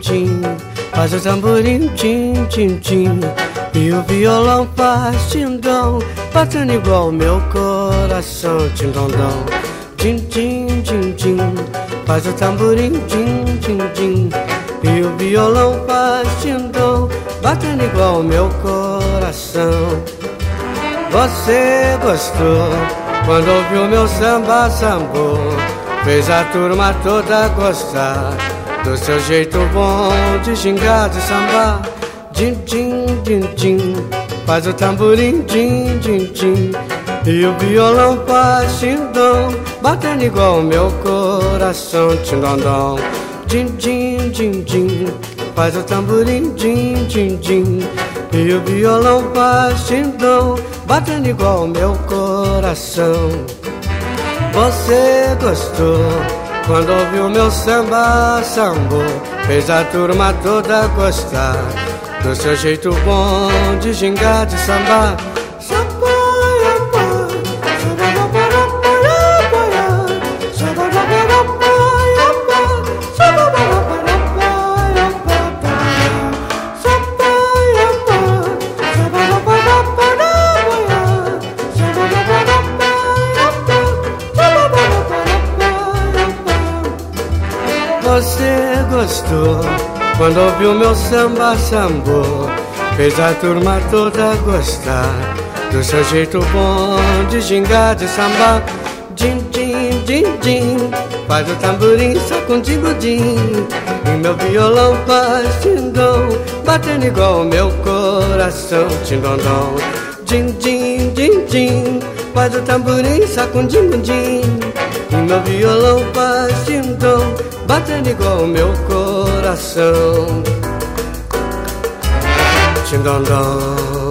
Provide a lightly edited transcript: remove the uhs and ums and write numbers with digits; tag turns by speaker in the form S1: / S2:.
S1: tim, faz o tamborim, tim, tim, tim. E o violão faz tim-dom, batendo igual meu coração, tim-dom-dom. Tim, tim, tim, tim, faz o tamborim, tim, tim, tim. E o violão faz tim-dom, batendo igual meu coração. Você gostou quando ouviu meu samba sambô, fez a turma toda gostar do seu jeito bom de gingar, de sambar. Din, din, din, din, faz o tamborim, din, din, din. E o violão faz tim-dom, batendo igual meu coração, tim-dom-dom. Din, din, din, din, faz o tamborim, din, din, din. E o violão faz tim-dom, batendo igual meu coração. Você gostou quando ouviu meu samba sambô, fez a turma toda gostar do seu jeito bom de gingar, de sambar. Você gostou quando ouviu meu samba sambô, fez a turma toda gostar do seu jeito bom de gingar, de sambar. Din, din, din, din, faz o tamborim, sacudindo din. E meu violão faz tim-dom, batendo igual meu coração, tim-dom-dom. Din, din, din, din, faz o tamborim, sacudindo din. E meu violão faz tim-dom, batendo igual meu coração, tim-dom-dom.